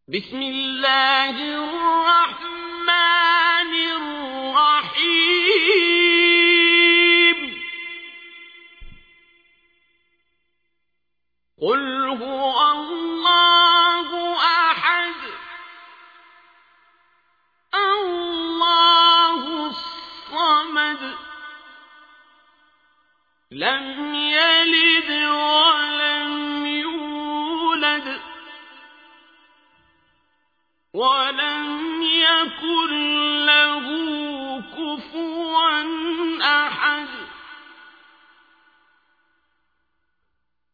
بسم الله الرحمن الرحيم قل هو الله أحد الله الصمد لم يلد ولم يولد ولم يكن له